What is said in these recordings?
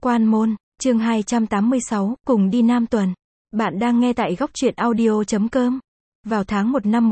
Quan môn, chương 286, cùng đi Nam tuần. Bạn đang nghe tại góc truyện audio.com. Vào tháng 1 năm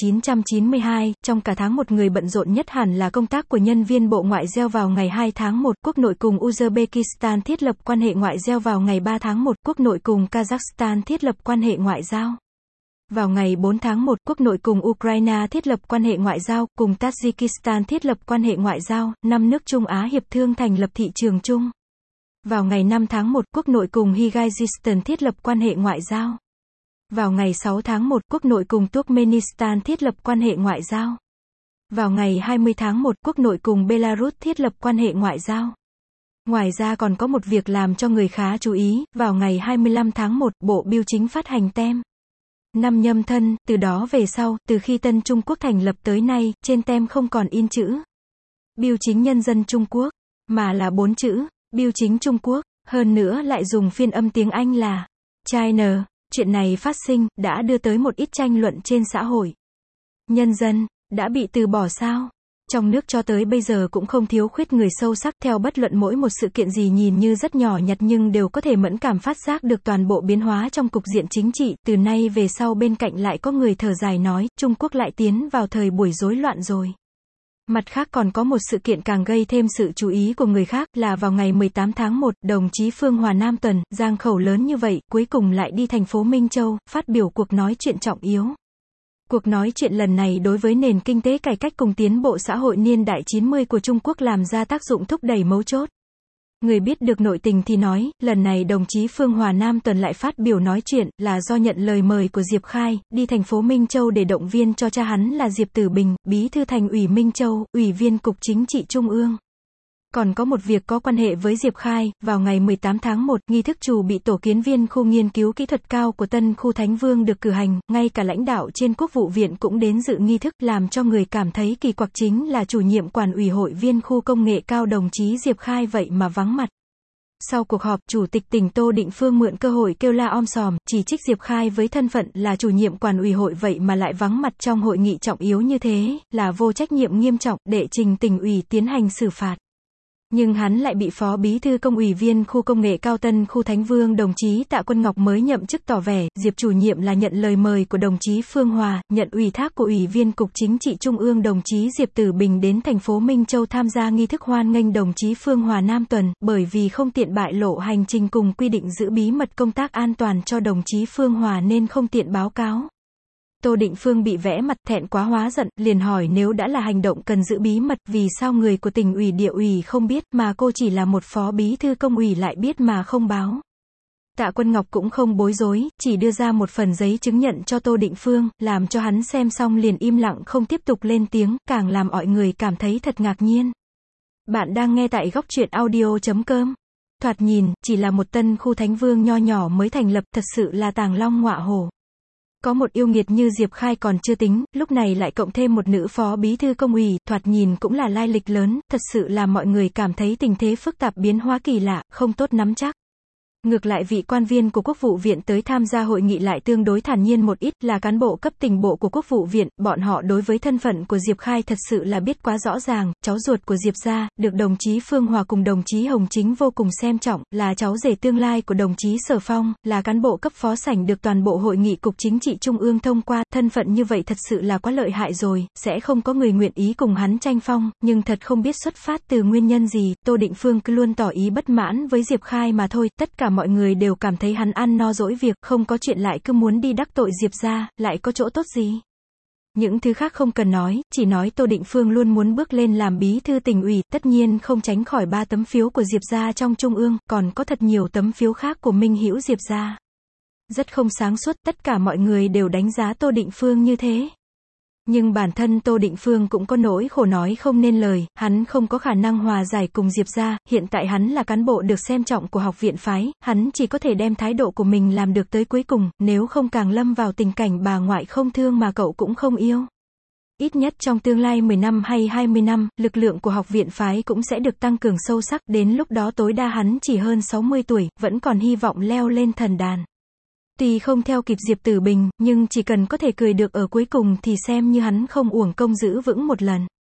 1992, trong cả tháng một người bận rộn nhất hẳn là công tác của nhân viên Bộ Ngoại giao. Vào ngày 2 tháng 1, quốc nội cùng Uzbekistan thiết lập quan hệ ngoại giao. Vào ngày 3 tháng 1, quốc nội cùng Kazakhstan thiết lập quan hệ ngoại giao. Vào ngày 4 tháng 1, quốc nội cùng Ukraine thiết lập quan hệ ngoại giao, cùng Tajikistan thiết lập quan hệ ngoại giao, 5 nước Trung Á hiệp thương thành lập thị trường chung. Vào ngày 5 tháng 1, quốc nội cùng Kyrgyzstan thiết lập quan hệ ngoại giao. Vào ngày 6 tháng 1, quốc nội cùng Turkmenistan thiết lập quan hệ ngoại giao. Vào ngày 20 tháng 1, quốc nội cùng Belarus thiết lập quan hệ ngoại giao. Ngoài ra còn có một việc làm cho người khá chú ý, vào ngày 25 tháng 1, Bộ Bưu chính phát hành tem năm Nhâm Thân. Từ đó về sau, từ khi Tân Trung Quốc thành lập tới nay, trên tem không còn in chữ Bưu chính Nhân dân Trung Quốc, mà là 4 chữ Bưu chính Trung Quốc, hơn nữa lại dùng phiên âm tiếng Anh là China. Chuyện này phát sinh, đã đưa tới một ít tranh luận trên xã hội. Nhân dân, đã bị từ bỏ sao? Trong nước cho tới bây giờ cũng không thiếu khuyết người sâu sắc, theo bất luận mỗi một sự kiện gì nhìn như rất nhỏ nhặt nhưng đều có thể mẫn cảm phát giác được toàn bộ biến hóa trong cục diện chính trị. Từ nay về sau bên cạnh lại có người thở dài nói, Trung Quốc lại tiến vào thời buổi rối loạn rồi. Mặt khác còn có một sự kiện càng gây thêm sự chú ý của người khác, là vào ngày 18 tháng 1, đồng chí Phương Hòa Nam tuần, giang khẩu lớn như vậy, cuối cùng lại đi thành phố Minh Châu, phát biểu cuộc nói chuyện trọng yếu. Cuộc nói chuyện lần này đối với nền kinh tế cải cách cùng tiến bộ xã hội niên đại 90 của Trung Quốc làm ra tác dụng thúc đẩy mấu chốt. Người biết được nội tình thì nói, lần này đồng chí Phương Hòa Nam tuần lại phát biểu nói chuyện, là do nhận lời mời của Diệp Khai, đi thành phố Minh Châu để động viên cho cha hắn là Diệp Tử Bình, bí thư thành ủy Minh Châu, ủy viên Cục Chính trị Trung ương. Còn có một việc có quan hệ với Diệp Khai, vào ngày 18 tháng 1, nghi thức chủ bị tổ kiến viên khu nghiên cứu kỹ thuật cao của Tân Khu Thánh Vương được cử hành, ngay cả lãnh đạo trên Quốc vụ viện cũng đến dự nghi thức, làm cho người cảm thấy kỳ quặc chính là chủ nhiệm quản ủy hội viên khu công nghệ cao đồng chí Diệp Khai vậy mà vắng mặt. Sau cuộc họp, Chủ tịch tỉnh Tô Định Phương mượn cơ hội kêu la om sòm, chỉ trích Diệp Khai với thân phận là chủ nhiệm quản ủy hội vậy mà lại vắng mặt trong hội nghị trọng yếu như thế, là vô trách nhiệm nghiêm trọng, đệ trình tỉnh ủy tiến hành xử phạt. Nhưng hắn lại bị Phó Bí thư Công ủy viên khu công nghệ cao Tân Khu Thánh Vương đồng chí Tạ Quân Ngọc mới nhậm chức tỏ vẻ, Diệp chủ nhiệm là nhận lời mời của đồng chí Phương Hòa, nhận ủy thác của Ủy viên Cục Chính trị Trung ương đồng chí Diệp Tử Bình đến thành phố Minh Châu tham gia nghi thức hoan nghênh đồng chí Phương Hòa Nam tuần, bởi vì không tiện bại lộ hành trình cùng quy định giữ bí mật công tác an toàn cho đồng chí Phương Hòa nên không tiện báo cáo. Tô Định Phương bị vẽ mặt, thẹn quá hóa giận, liền hỏi nếu đã là hành động cần giữ bí mật, vì sao người của tỉnh ủy địa ủy không biết, mà cô chỉ là một phó bí thư công ủy lại biết mà không báo. Tạ Quân Ngọc cũng không bối rối, chỉ đưa ra một phần giấy chứng nhận cho Tô Định Phương, làm cho hắn xem xong liền im lặng không tiếp tục lên tiếng, càng làm mọi người cảm thấy thật ngạc nhiên. Bạn đang nghe tại góc truyện audio.com. Thoạt nhìn, chỉ là một Tân Khu Thánh Vương nho nhỏ mới thành lập, thật sự là tàng long ngọa hổ. Có một yêu nghiệt như Diệp Khai còn chưa tính, lúc này lại cộng thêm một nữ phó bí thư công ủy, thoạt nhìn cũng là lai lịch lớn, thật sự là mọi người cảm thấy tình thế phức tạp biến hóa kỳ lạ, không tốt nắm chắc. Ngược lại vị quan viên của Quốc vụ viện tới tham gia hội nghị lại tương đối thản nhiên một ít, là cán bộ cấp tỉnh bộ của Quốc vụ viện, bọn họ đối với thân phận của Diệp Khai thật sự là biết quá rõ ràng, cháu ruột của Diệp gia, được đồng chí Phương Hòa cùng đồng chí Hồng Chính vô cùng xem trọng, là cháu rể tương lai của đồng chí Sở Phong, là cán bộ cấp phó sảnh được toàn bộ hội nghị Cục Chính trị Trung ương thông qua, thân phận như vậy thật sự là quá lợi hại rồi, sẽ không có người nguyện ý cùng hắn tranh phong, nhưng thật không biết xuất phát từ nguyên nhân gì, Tô Định Phương cứ luôn tỏ ý bất mãn với Diệp Khai mà thôi, tất cả mọi người đều cảm thấy hắn ăn no dỗi việc, không có chuyện lại cứ muốn đi đắc tội Diệp gia, lại có chỗ tốt gì. Những thứ khác không cần nói, chỉ nói Tô Định Phương luôn muốn bước lên làm bí thư tỉnh ủy, tất nhiên không tránh khỏi 3 tấm phiếu của Diệp gia trong Trung ương, còn có thật nhiều tấm phiếu khác của Minh Hữu Diệp gia. Rất không sáng suốt, tất cả mọi người đều đánh giá Tô Định Phương như thế. Nhưng bản thân Tô Định Phương cũng có nỗi khổ nói không nên lời, hắn không có khả năng hòa giải cùng Diệp gia, hiện tại hắn là cán bộ được xem trọng của học viện phái, hắn chỉ có thể đem thái độ của mình làm được tới cuối cùng, nếu không càng lâm vào tình cảnh bà ngoại không thương mà cậu cũng không yêu. Ít nhất trong tương lai 10 năm hay 20 năm, lực lượng của học viện phái cũng sẽ được tăng cường sâu sắc, đến lúc đó tối đa hắn chỉ hơn 60 tuổi, vẫn còn hy vọng leo lên thần đàn. Tuy không theo kịp Diệp Tử Bình, nhưng chỉ cần có thể cười được ở cuối cùng thì xem như hắn không uổng công giữ vững một lần.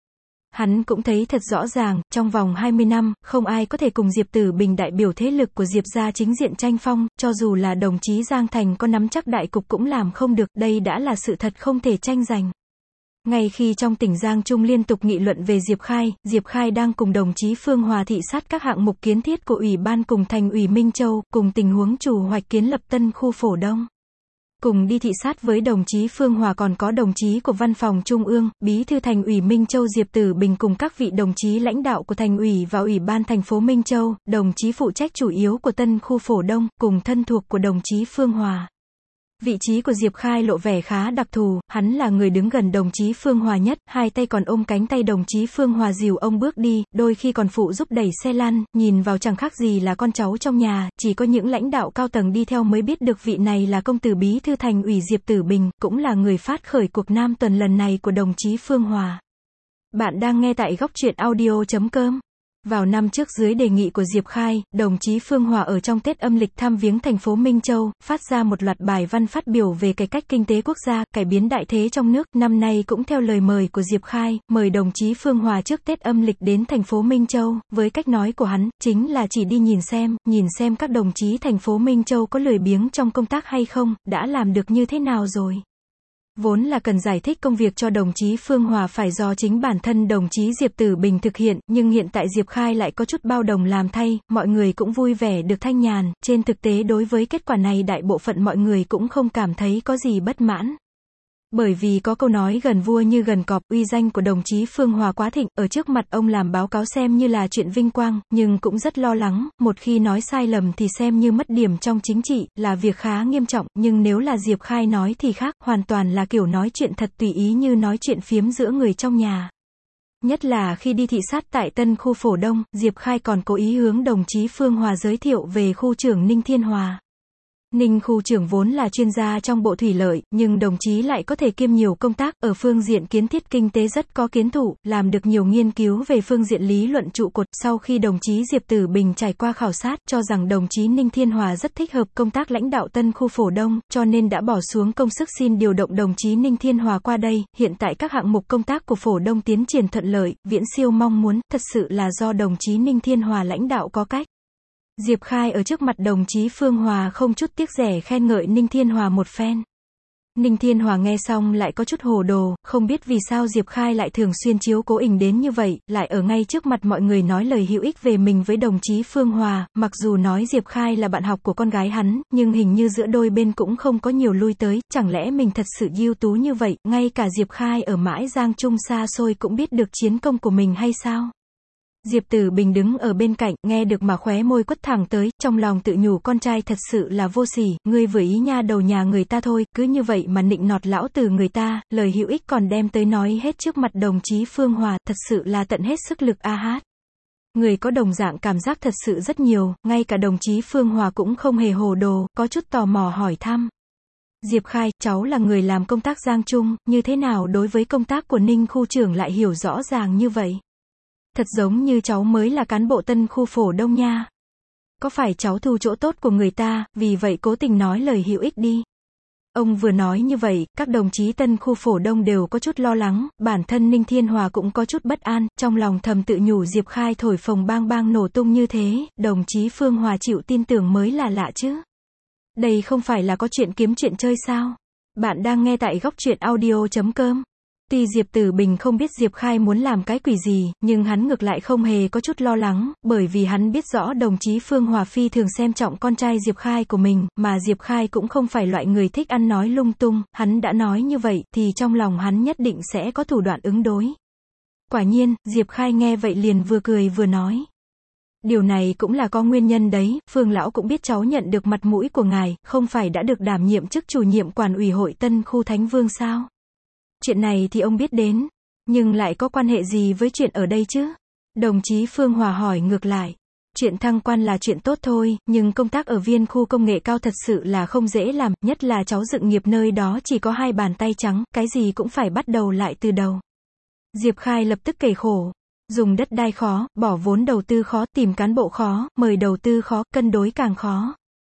Hắn cũng thấy thật rõ ràng, trong vòng 20 năm, không ai có thể cùng Diệp Tử Bình đại biểu thế lực của Diệp gia chính diện tranh phong, cho dù là đồng chí Giang Thành có nắm chắc đại cục cũng làm không được, đây đã là sự thật không thể tranh giành. Ngay khi trong tỉnh Giang Trung liên tục nghị luận về Diệp Khai đang cùng đồng chí Phương Hòa thị sát các hạng mục kiến thiết của Ủy ban cùng Thành ủy Minh Châu, cùng tình huống chủ hoạch kiến lập tân khu Phổ Đông. Cùng đi thị sát với đồng chí Phương Hòa còn có đồng chí của Văn phòng Trung ương, Bí thư Thành ủy Minh Châu Diệp Tử Bình cùng các vị đồng chí lãnh đạo của Thành ủy và Ủy ban thành phố Minh Châu, đồng chí phụ trách chủ yếu của tân khu Phổ Đông, cùng thân thuộc của đồng chí Phương Hòa. Vị trí của Diệp Khai lộ vẻ khá đặc thù, hắn là người đứng gần đồng chí Phương Hòa nhất, hai tay còn ôm cánh tay đồng chí Phương Hòa dìu ông bước đi, đôi khi còn phụ giúp đẩy xe lăn, nhìn vào chẳng khác gì là con cháu trong nhà, chỉ có những lãnh đạo cao tầng đi theo mới biết được vị này là công tử Bí thư Thành ủy Diệp Tử Bình, cũng là người phát khởi cuộc Nam tuần lần này của đồng chí Phương Hòa. Bạn đang nghe tại góc truyện audio.com. Vào năm trước dưới đề nghị của Diệp Khai, đồng chí Phương Hòa ở trong Tết âm lịch thăm viếng thành phố Minh Châu, phát ra một loạt bài văn phát biểu về cải cách kinh tế quốc gia, cải biến đại thế trong nước. Năm nay cũng theo lời mời của Diệp Khai, mời đồng chí Phương Hòa trước Tết âm lịch đến thành phố Minh Châu, với cách nói của hắn, chính là chỉ đi nhìn xem các đồng chí thành phố Minh Châu có lười biếng trong công tác hay không, đã làm được như thế nào rồi. Vốn là cần giải thích công việc cho đồng chí Phương Hòa phải do chính bản thân đồng chí Diệp Tử Bình thực hiện, nhưng hiện tại Diệp Khai lại có chút bao đồng làm thay, mọi người cũng vui vẻ được thanh nhàn, trên thực tế đối với kết quả này đại bộ phận mọi người cũng không cảm thấy có gì bất mãn. Bởi vì có câu nói gần vua như gần cọp, uy danh của đồng chí Phương Hòa quá thịnh, ở trước mặt ông làm báo cáo xem như là chuyện vinh quang, nhưng cũng rất lo lắng, một khi nói sai lầm thì xem như mất điểm trong chính trị, là việc khá nghiêm trọng, nhưng nếu là Diệp Khai nói thì khác, hoàn toàn là kiểu nói chuyện thật tùy ý như nói chuyện phiếm giữa người trong nhà. Nhất là khi đi thị sát tại tân khu Phổ Đông, Diệp Khai còn cố ý hướng đồng chí Phương Hòa giới thiệu về khu trưởng Ninh Thiên Hòa. Ninh khu trưởng vốn là chuyên gia trong Bộ Thủy lợi, nhưng đồng chí lại có thể kiêm nhiều công tác, ở phương diện kiến thiết kinh tế rất có kiến thủ, làm được nhiều nghiên cứu về phương diện lý luận trụ cột. Sau khi đồng chí Diệp Tử Bình trải qua khảo sát, cho rằng đồng chí Ninh Thiên Hòa rất thích hợp công tác lãnh đạo tân khu Phổ Đông, cho nên đã bỏ xuống công sức xin điều động đồng chí Ninh Thiên Hòa qua đây. Hiện tại các hạng mục công tác của Phổ Đông tiến triển thuận lợi, viễn siêu mong muốn, thật sự là do đồng chí Ninh Thiên Hòa lãnh đạo có cách. Diệp Khai ở trước mặt đồng chí Phương Hòa không chút tiếc rẻ khen ngợi Ninh Thiên Hòa một phen. Ninh Thiên Hòa nghe xong lại có chút hồ đồ, không biết vì sao Diệp Khai lại thường xuyên chiếu cố ỉnh đến như vậy, lại ở ngay trước mặt mọi người nói lời hữu ích về mình với đồng chí Phương Hòa, mặc dù nói Diệp Khai là bạn học của con gái hắn, nhưng hình như giữa đôi bên cũng không có nhiều lui tới, chẳng lẽ mình thật sự ưu tú như vậy, ngay cả Diệp Khai ở mãi Giang Trung xa xôi cũng biết được chiến công của mình hay sao? Diệp Tử Bình đứng ở bên cạnh, nghe được mà khóe môi quất thẳng tới, trong lòng tự nhủ con trai thật sự là vô sỉ, ngươi vừa ý nha đầu nhà người ta thôi, cứ như vậy mà nịnh nọt lão tử người ta, lời hữu ích còn đem tới nói hết trước mặt đồng chí Phương Hòa, thật sự là tận hết sức lực a hát. Người có đồng dạng cảm giác thật sự rất nhiều, ngay cả đồng chí Phương Hòa cũng không hề hồ đồ, có chút tò mò hỏi thăm. Diệp Khai, cháu là người làm công tác Giang Trung, như thế nào đối với công tác của Ninh khu trưởng lại hiểu rõ ràng như vậy? Thật giống như cháu mới là cán bộ tân khu Phổ Đông nha. Có phải cháu thu chỗ tốt của người ta, vì vậy cố tình nói lời hữu ích đi. Ông vừa nói như vậy, các đồng chí tân khu Phổ Đông đều có chút lo lắng, bản thân Ninh Thiên Hòa cũng có chút bất an, trong lòng thầm tự nhủ Diệp Khai thổi phồng bang bang nổ tung như thế, đồng chí Phương Hòa chịu tin tưởng mới là lạ chứ. Đây không phải là có chuyện kiếm chuyện chơi sao? Bạn đang nghe tại góc truyện audio.com. Tuy Diệp Tử Bình không biết Diệp Khai muốn làm cái quỷ gì, nhưng hắn ngược lại không hề có chút lo lắng, bởi vì hắn biết rõ đồng chí Phương Hòa phi thường xem trọng con trai Diệp Khai của mình, mà Diệp Khai cũng không phải loại người thích ăn nói lung tung, hắn đã nói như vậy, thì trong lòng hắn nhất định sẽ có thủ đoạn ứng đối. Quả nhiên, Diệp Khai nghe vậy liền vừa cười vừa nói. Điều này cũng là có nguyên nhân đấy, Phương lão cũng biết cháu nhận được mặt mũi của ngài, không phải đã được đảm nhiệm chức chủ nhiệm quản ủy hội tân khu Thánh Vương sao? Chuyện này thì ông biết đến, nhưng lại có quan hệ gì với chuyện ở đây chứ? Đồng chí Phương Hòa hỏi ngược lại. Chuyện thăng quan là chuyện tốt thôi, nhưng công tác ở viên khu công nghệ cao thật sự là không dễ làm, nhất là cháu dựng nghiệp nơi đó chỉ có 2 bàn tay trắng, cái gì cũng phải bắt đầu lại từ đầu. Diệp Khai lập tức kể khổ. Dùng đất đai khó, bỏ vốn đầu tư khó, tìm cán bộ khó, mời đầu tư khó, cân đối càng khó.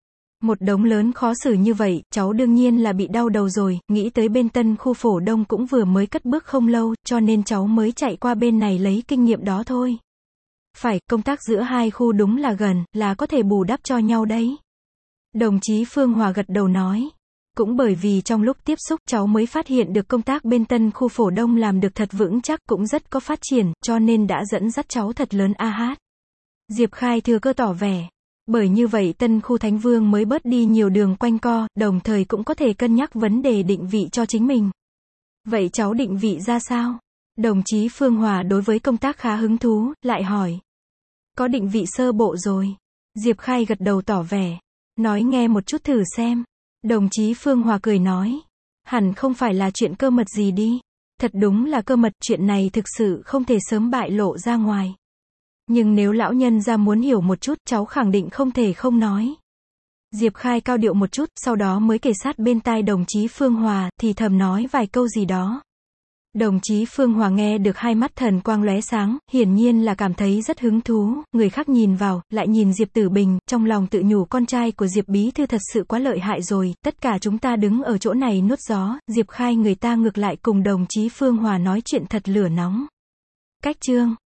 Một đống lớn khó xử như vậy, cháu đương nhiên là bị đau đầu rồi, nghĩ tới bên Tân khu Phổ Đông cũng vừa mới cất bước không lâu, cho nên cháu mới chạy qua bên này lấy kinh nghiệm đó thôi. Phải, công tác giữa hai khu đúng là gần, là có thể bù đắp cho nhau đấy. Đồng chí Phương Hòa gật đầu nói. Cũng bởi vì trong lúc tiếp xúc cháu mới phát hiện được công tác bên Tân khu Phổ Đông làm được thật vững chắc, cũng rất có phát triển, cho nên đã dẫn dắt cháu thật lớn a hát. Diệp Khai thừa cơ tỏ vẻ. Bởi như vậy Tân khu Thánh Vương mới bớt đi nhiều đường quanh co, đồng thời cũng có thể cân nhắc vấn đề định vị cho chính mình. Vậy cháu định vị ra sao? Đồng chí Phương Hòa đối với công tác khá hứng thú, lại hỏi. Có định vị sơ bộ rồi. Diệp Khai gật đầu tỏ vẻ. Nói nghe một chút thử xem. Đồng chí Phương Hòa cười nói. Hẳn không phải là chuyện cơ mật gì đi. Thật đúng là cơ mật, chuyện này thực sự không thể sớm bại lộ ra ngoài. Nhưng nếu lão nhân ra muốn hiểu một chút, cháu khẳng định không thể không nói. Diệp Khai cao điệu một chút, sau đó mới kề sát bên tai đồng chí Phương Hòa, thì thầm nói vài câu gì đó. Đồng chí Phương Hòa nghe được hai mắt thần quang lóe sáng, hiển nhiên là cảm thấy rất hứng thú, người khác nhìn vào, lại nhìn Diệp Tử Bình, trong lòng tự nhủ con trai của Diệp Bí Thư thật sự quá lợi hại rồi, tất cả chúng ta đứng ở chỗ này nuốt gió, Diệp Khai người ta ngược lại cùng đồng chí Phương Hòa nói chuyện thật lửa nóng. Cách chương